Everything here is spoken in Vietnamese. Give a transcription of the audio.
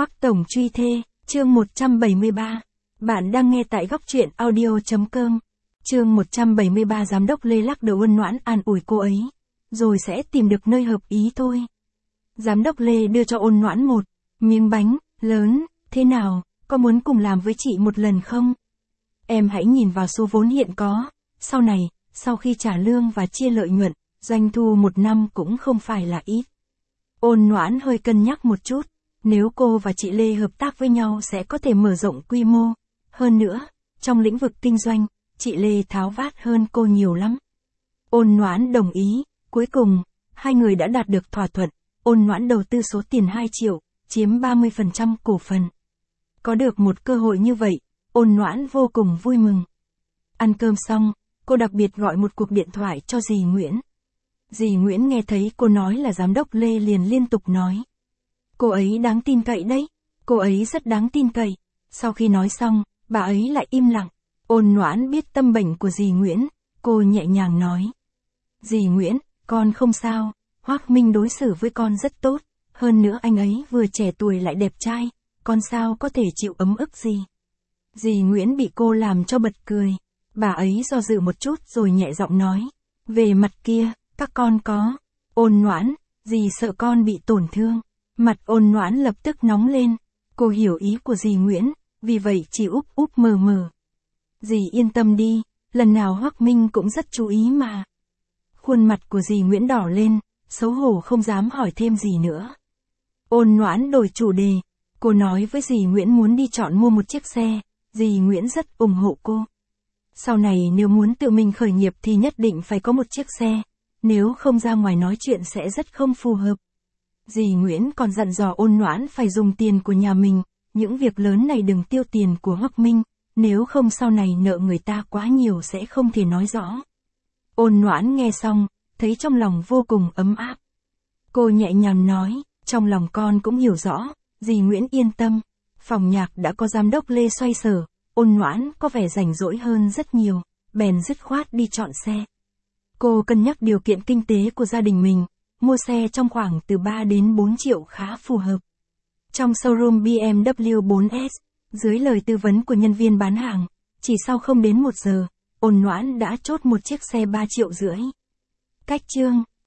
Hoắc Tổng truy thê, chương 173. Bạn đang nghe tại góc truyện audio.com. Chương 173. Giám đốc Lê lắc đầu ân noãn an ủi cô ấy. Rồi sẽ tìm được nơi hợp ý thôi. Giám đốc Lê đưa cho ôn noãn một miếng bánh, lớn, thế nào, có muốn cùng làm với chị một lần không? Em hãy nhìn vào số vốn hiện có, sau này, sau khi trả lương và chia lợi nhuận, doanh thu một năm cũng không phải là ít. Ôn noãn hơi cân nhắc một chút, nếu cô và chị Lê hợp tác với nhau sẽ có thể mở rộng quy mô. Hơn nữa, trong lĩnh vực kinh doanh, chị Lê tháo vát hơn cô nhiều lắm. Ôn noãn đồng ý, cuối cùng, hai người đã đạt được thỏa thuận, ôn noãn đầu tư số tiền 2 triệu, chiếm 30% cổ phần. Có được một cơ hội như vậy, ôn noãn vô cùng vui mừng. Ăn cơm xong, cô đặc biệt gọi một cuộc điện thoại cho dì Nguyễn. Dì Nguyễn nghe thấy cô nói là giám đốc Lê liền liên tục nói. Cô ấy đáng tin cậy đấy, cô ấy rất đáng tin cậy. Sau khi nói xong, bà ấy lại im lặng. Ôn noãn biết tâm bệnh của dì Nguyễn, cô nhẹ nhàng nói. Dì Nguyễn, con không sao, Hoắc Minh đối xử với con rất tốt, hơn nữa anh ấy vừa trẻ tuổi lại đẹp trai, con sao có thể chịu ấm ức gì. Dì Nguyễn bị cô làm cho bật cười, bà ấy do dự một chút rồi nhẹ giọng nói. Về mặt kia, các con có. Ôn noãn, dì sợ con bị tổn thương. Mặt ôn noãn lập tức nóng lên, cô hiểu ý của dì Nguyễn, vì vậy chỉ úp úp mờ mờ. Dì yên tâm đi, lần nào Hoắc Minh cũng rất chú ý mà. Khuôn mặt của dì Nguyễn đỏ lên, xấu hổ không dám hỏi thêm gì nữa. Ôn noãn đổi chủ đề, cô nói với dì Nguyễn muốn đi chọn mua một chiếc xe, dì Nguyễn rất ủng hộ cô. Sau này nếu muốn tự mình khởi nghiệp thì nhất định phải có một chiếc xe, nếu không ra ngoài nói chuyện sẽ rất không phù hợp. Dì Nguyễn còn dặn dò ôn noãn phải dùng tiền của nhà mình, những việc lớn này đừng tiêu tiền của Hoắc Minh, nếu không sau này nợ người ta quá nhiều sẽ không thể nói rõ. Ôn noãn nghe xong, thấy trong lòng vô cùng ấm áp. Cô nhẹ nhàng nói, trong lòng con cũng hiểu rõ, dì Nguyễn yên tâm, phòng nhạc đã có giám đốc Lê xoay sở, ôn noãn có vẻ rảnh rỗi hơn rất nhiều, bèn dứt khoát đi chọn xe. Cô cân nhắc điều kiện kinh tế của gia đình mình, mua xe trong khoảng từ 3 đến 4 triệu khá phù hợp. Trong showroom BMW 4S, dưới lời tư vấn của nhân viên bán hàng, chỉ sau không đến 1 giờ, ôn noãn đã chốt một chiếc xe 3,5 triệu. Cách chương